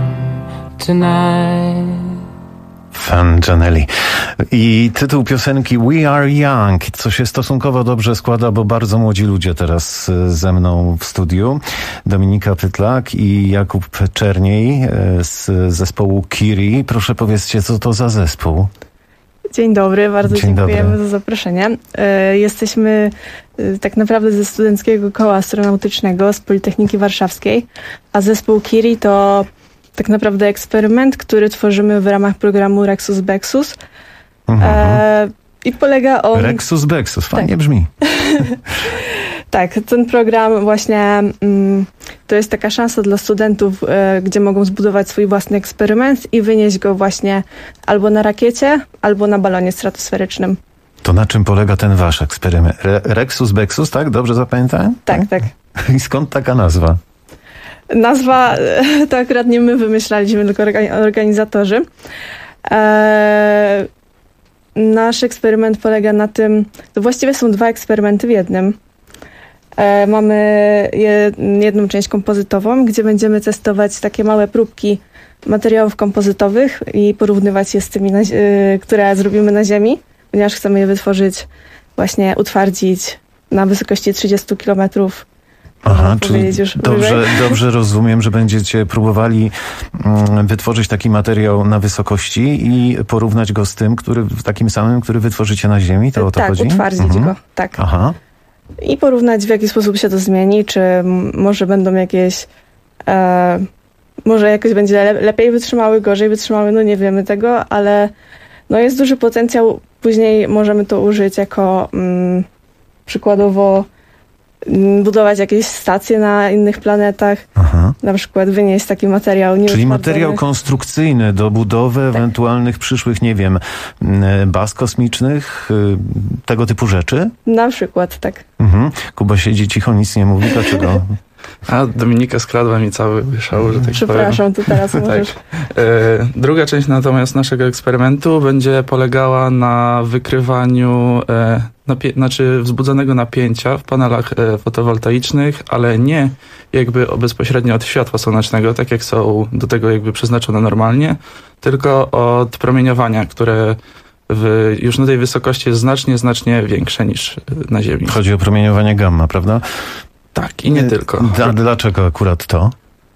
tonight. Fan Janelli. I tytuł piosenki We Are Young, co się stosunkowo dobrze składa, bo bardzo młodzi ludzie teraz ze mną w studiu. Dominika Pytlak i Jakub Czerniej z zespołu Kiri. Proszę powiedzcie, co to za zespół? Dzień dobry, bardzo dziękujemy dobry za zaproszenie. Jesteśmy tak naprawdę ze Studenckiego Koła Astronautycznego z Politechniki Warszawskiej, a zespół Kiri to tak naprawdę eksperyment, który tworzymy w ramach programu Rexus Bexus. I polega on... Rexus Bexus, fajnie brzmi. Tak, ten program właśnie to jest taka szansa dla studentów, gdzie mogą zbudować swój własny eksperyment i wynieść go właśnie albo na rakiecie, albo na balonie stratosferycznym. To na czym polega ten wasz eksperyment? Rexus Bexus, tak? Dobrze zapamiętałem? Tak, tak. I skąd taka nazwa? Nazwa to akurat nie my wymyślaliśmy, tylko organizatorzy. nasz eksperyment polega na tym, to właściwie są 2 eksperymenty w jednym. Mamy jedną część kompozytową, gdzie będziemy testować takie małe próbki materiałów kompozytowych i porównywać je z tymi, które zrobimy na Ziemi, ponieważ chcemy je wytworzyć, właśnie utwardzić na wysokości 30 km. Aha, czyli dobrze rozumiem, że będziecie próbowali wytworzyć taki materiał na wysokości i porównać go z tym, takim samym, który wytworzycie na Ziemi? To o to chodzi? Tak, utwardzić go, tak. Aha. I porównać, w jaki sposób się to zmieni, czy może będą jakieś... może jakoś będzie lepiej wytrzymały, gorzej wytrzymały, no nie wiemy tego, ale no jest duży potencjał. Później możemy to użyć jako przykładowo budować jakieś stacje na innych planetach. Aha. Na przykład wynieść taki materiał. Czyli materiał konstrukcyjny do budowy ewentualnych przyszłych, nie wiem, baz kosmicznych, tego typu rzeczy? Na przykład, tak. Mhm. Kuba siedzi cicho, nic nie mówi, dlaczego? A Dominika skradła mi cały szał, że tak Przepraszam, to teraz możesz. Tak. Druga część natomiast naszego eksperymentu będzie polegała na wykrywaniu wzbudzonego napięcia w panelach fotowoltaicznych, ale nie jakby bezpośrednio od światła słonecznego, tak jak są do tego jakby przeznaczone normalnie, tylko od promieniowania, które już na tej wysokości jest znacznie większe niż na Ziemi. Chodzi o promieniowanie gamma, prawda? Tak, i nie tylko. Dlaczego akurat to?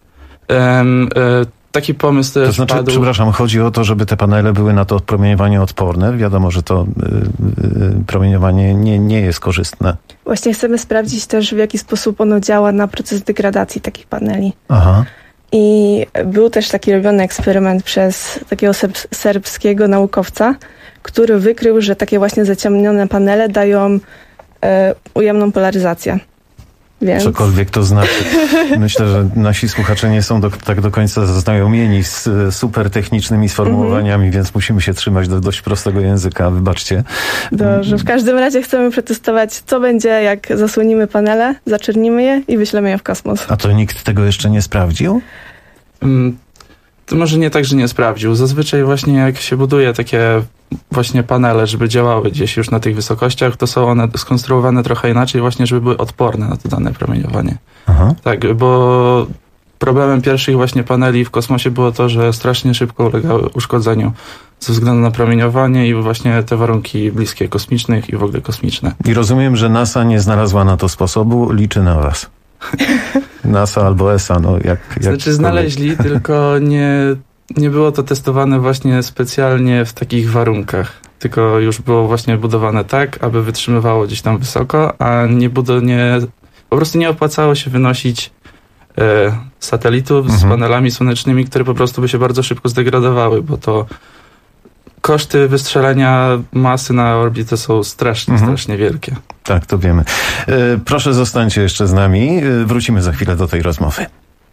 Taki pomysł też padł. Przepraszam, chodzi o to, żeby te panele były na to promieniowanie odporne. Wiadomo, że to promieniowanie nie jest korzystne. Właśnie chcemy sprawdzić też, w jaki sposób ono działa na proces degradacji takich paneli. Aha. I był też taki robiony eksperyment przez takiego serbskiego naukowca, który wykrył, że takie właśnie zaciemnione panele dają ujemną polaryzację. Więc... Cokolwiek to znaczy. Myślę, że nasi słuchacze nie są tak do końca zaznajomieni z super technicznymi sformułowaniami, więc musimy się trzymać do dość prostego języka, wybaczcie. Dobrze, w każdym razie chcemy przetestować, co będzie, jak zasłonimy panele, zaczernimy je i wyślemy je w kosmos. A to nikt tego jeszcze nie sprawdził? To może nie tak, że nie sprawdził. Zazwyczaj właśnie jak się buduje takie właśnie panele, żeby działały gdzieś już na tych wysokościach, to są one skonstruowane trochę inaczej właśnie, żeby były odporne na to dane promieniowanie. Aha. Tak, bo problemem pierwszych właśnie paneli w kosmosie było to, że strasznie szybko ulegały uszkodzeniu ze względu na promieniowanie i właśnie te warunki bliskie kosmicznych i w ogóle kosmiczne. I rozumiem, że NASA nie znalazła na to sposobu, liczy na was. NASA albo ESA, no jak znaczy znaleźli, tylko nie było to testowane właśnie specjalnie w takich warunkach. Tylko już było właśnie budowane tak, aby wytrzymywało gdzieś tam wysoko, a po prostu nie opłacało się wynosić satelitów z panelami słonecznymi, które po prostu by się bardzo szybko zdegradowały, bo to koszty wystrzelenia masy na orbitę są strasznie wielkie. Tak, to wiemy. Proszę zostańcie jeszcze z nami. Wrócimy za chwilę do tej rozmowy.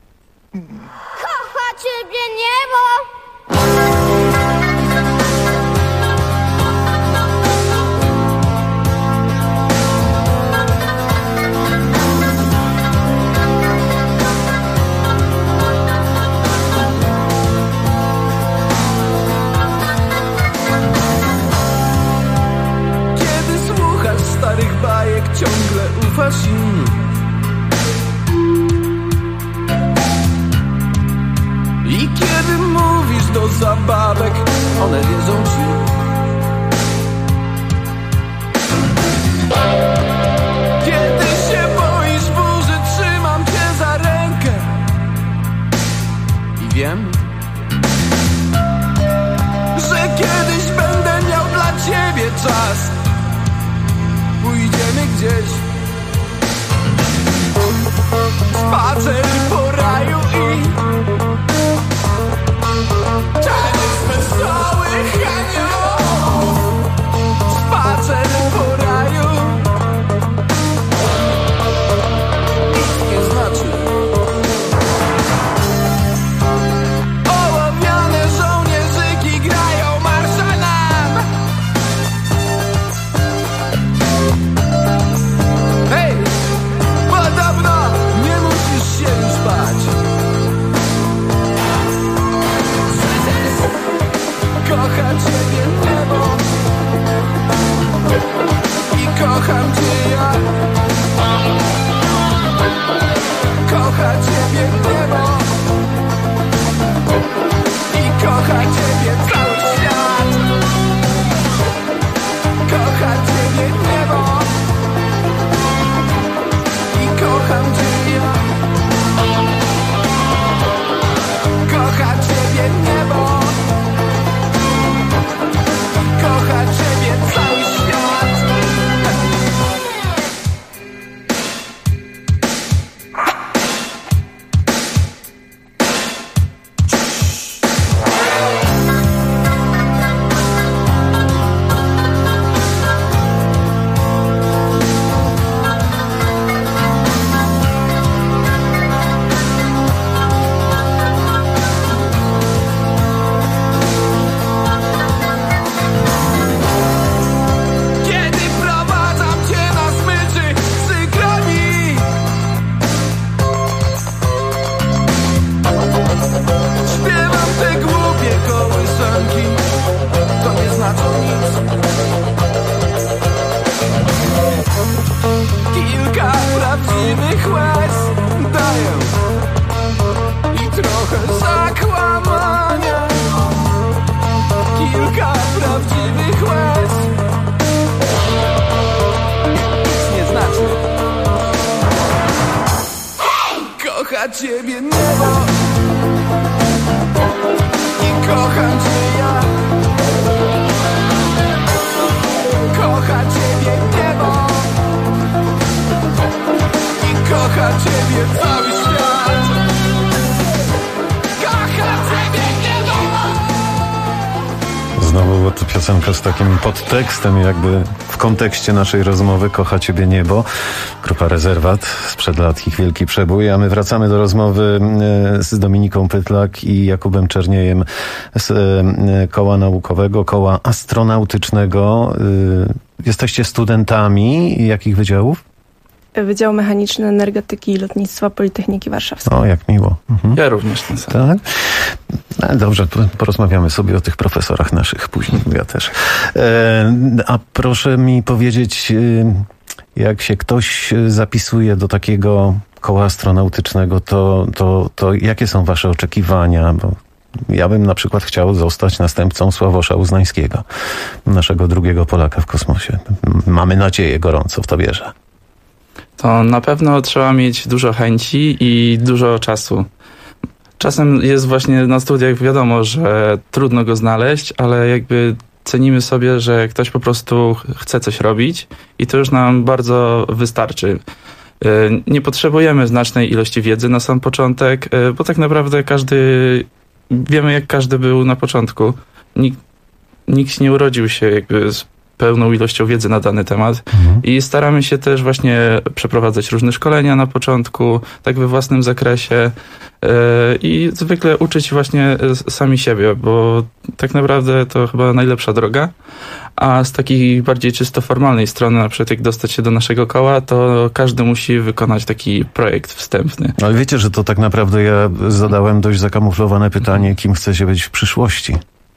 Kocha ciebie niebo! Ciągle ufasz im. I kiedy mówisz do zabawek, one wierzą ci. Kiedy się boisz burzy, trzymam cię za rękę. I wiem, że kiedyś będę miał dla ciebie czas. Pójdziemy gdzieś. Spacer po raju i taniec wesołych aniołów. Spacer po raju nic nie znaczy. Ołowiane żołnierzyki grają marsza nam. kocham cię ja. Kocha ciebie niebo i kocha ciebie cały świat. Kocha ciebie niebo i kocham cię ja. Kocha ciebie niebo, kocha ciebie cały świat. Kocha ciebie niebo i kocham cię ja. Kocha ciebie niebo i kocha ciebie cały świat. Kocha ciebie niebo. Znowu piosenka z takim podtekstem, jakby w kontekście naszej rozmowy. Kocha ciebie niebo. Grupa Rezerwat, sprzed lat ich wielki przebój, a my wracamy do rozmowy z Dominiką Pytlak i Jakubem Czerniejem z koła naukowego, koła astronautycznego. Jesteście studentami jakich wydziałów? Wydział Mechaniczny Energetyki i Lotnictwa Politechniki Warszawskiej. O, jak miło. Mhm. Ja również ten sam. Tak? Dobrze, porozmawiamy sobie o tych profesorach naszych później, ja też. A proszę mi powiedzieć, jak się ktoś zapisuje do takiego koła astronautycznego, to jakie są wasze oczekiwania? Bo ja bym na przykład chciał zostać następcą Sławosza Uznańskiego, naszego drugiego Polaka w kosmosie. Mamy nadzieję, gorąco w to wierzę. To na pewno trzeba mieć dużo chęci i dużo czasu. Czasem jest właśnie na studiach wiadomo, że trudno go znaleźć, ale jakby cenimy sobie, że ktoś po prostu chce coś robić i to już nam bardzo wystarczy. Nie potrzebujemy znacznej ilości wiedzy na sam początek, bo tak naprawdę wiemy jak każdy był na początku. Nikt nie urodził się jakby z pełną ilością wiedzy na dany temat i staramy się też właśnie przeprowadzać różne szkolenia na początku, tak we własnym zakresie i zwykle uczyć właśnie sami siebie, bo tak naprawdę to chyba najlepsza droga, a z takiej bardziej czysto formalnej strony, na przykład jak dostać się do naszego koła, to każdy musi wykonać taki projekt wstępny. Ale wiecie, że to tak naprawdę ja zadałem dość zakamuflowane pytanie, kim chcecie być w przyszłości?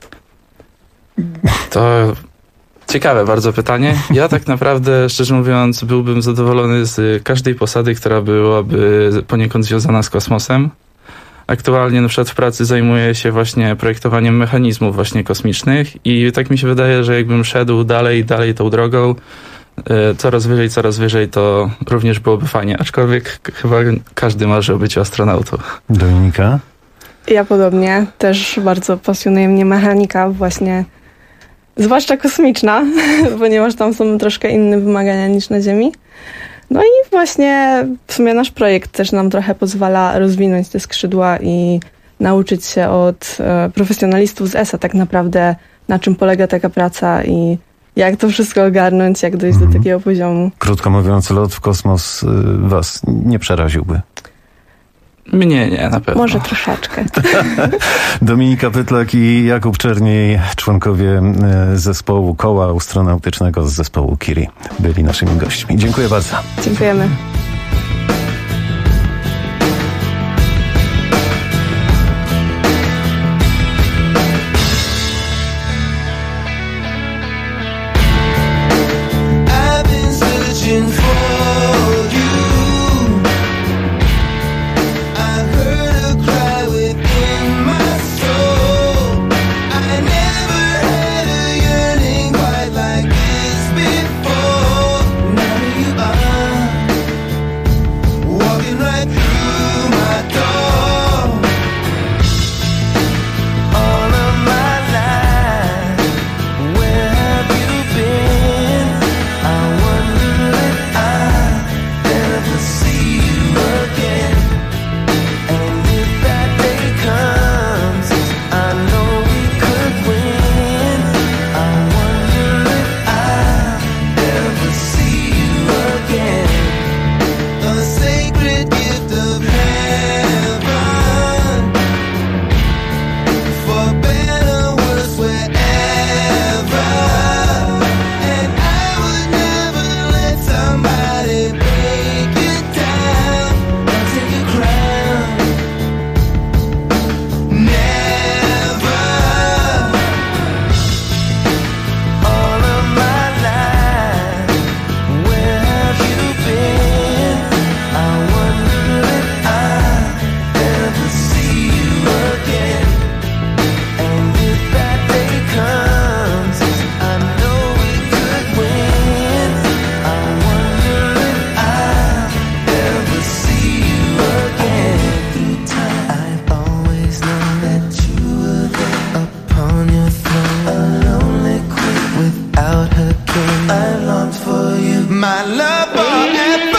To ciekawe bardzo pytanie. Ja tak naprawdę, szczerze mówiąc, byłbym zadowolony z każdej posady, która byłaby poniekąd związana z kosmosem. Aktualnie na przykład w pracy zajmuję się właśnie projektowaniem mechanizmów właśnie kosmicznych i tak mi się wydaje, że jakbym szedł dalej tą drogą, coraz wyżej, to również byłoby fajnie. Aczkolwiek chyba każdy marzy o byciu astronautą. Dominika? Ja podobnie. Też bardzo pasjonuje mnie mechanika właśnie, zwłaszcza kosmiczna, ponieważ tam są troszkę inne wymagania niż na Ziemi. No i właśnie w sumie nasz projekt też nam trochę pozwala rozwinąć te skrzydła i nauczyć się od profesjonalistów z ESA tak naprawdę, na czym polega taka praca i jak to wszystko ogarnąć, jak dojść do takiego poziomu. Krótko mówiąc, lot w kosmos was nie przeraziłby? Mnie nie, na pewno. Może troszeczkę. Dominika Pytlak i Jakub Czerniej, członkowie zespołu koła astronautycznego z zespołu Kiri, byli naszymi gośćmi. Dziękuję bardzo. Dziękujemy. I've been my love forever.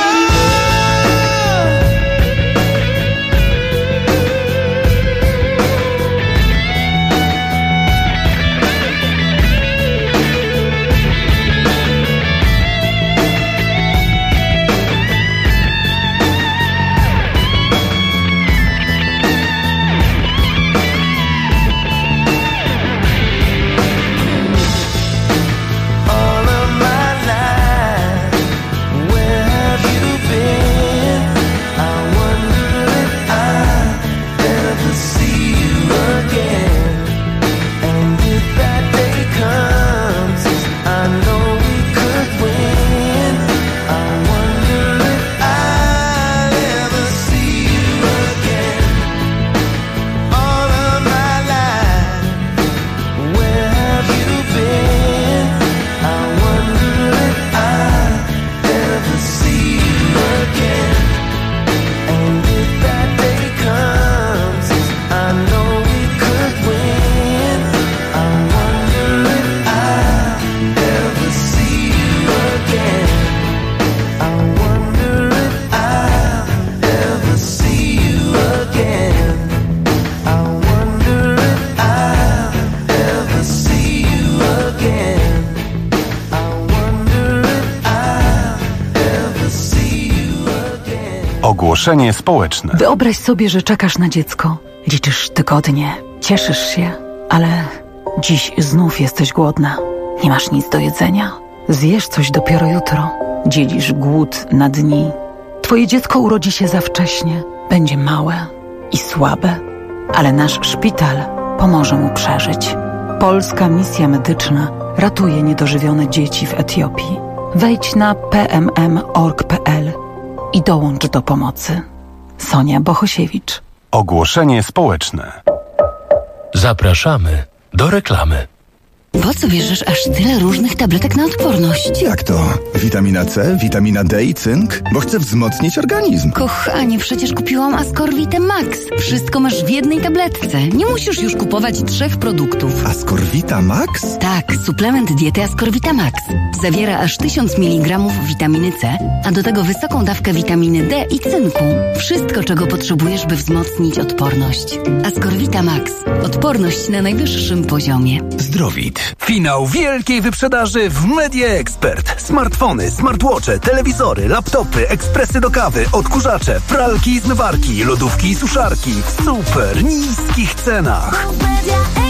Ogłoszenie społeczne. Wyobraź sobie, że czekasz na dziecko. Liczysz tygodnie, cieszysz się, ale dziś znów jesteś głodna. Nie masz nic do jedzenia. Zjesz coś dopiero jutro. Dzielisz głód na dni. Twoje dziecko urodzi się za wcześnie. Będzie małe i słabe, ale nasz szpital pomoże mu przeżyć. Polska Misja Medyczna ratuje niedożywione dzieci w Etiopii. Wejdź na pmm.org.pl i dołącz do pomocy. Sonia Bohosiewicz. Ogłoszenie społeczne. Zapraszamy do reklamy. Po co bierzesz aż tyle różnych tabletek na odporność? Jak to? Witamina C, witamina D i cynk? Bo chcę wzmocnić organizm. Kochanie, przecież kupiłam Ascorvitę Max. Wszystko masz w jednej tabletce. Nie musisz już kupować 3 produktów. Ascorvita Max? Tak, suplement diety Ascorvita Max. Zawiera aż 1000 mg witaminy C, a do tego wysoką dawkę witaminy D i cynku. Wszystko, czego potrzebujesz, by wzmocnić odporność. Ascorvita Max. Odporność na najwyższym poziomie. Zdrowit. Finał wielkiej wyprzedaży w Media Expert. Smartfony, smartwatche, telewizory, laptopy, ekspresy do kawy, odkurzacze, pralki i zmywarki, lodówki i suszarki w super niskich cenach.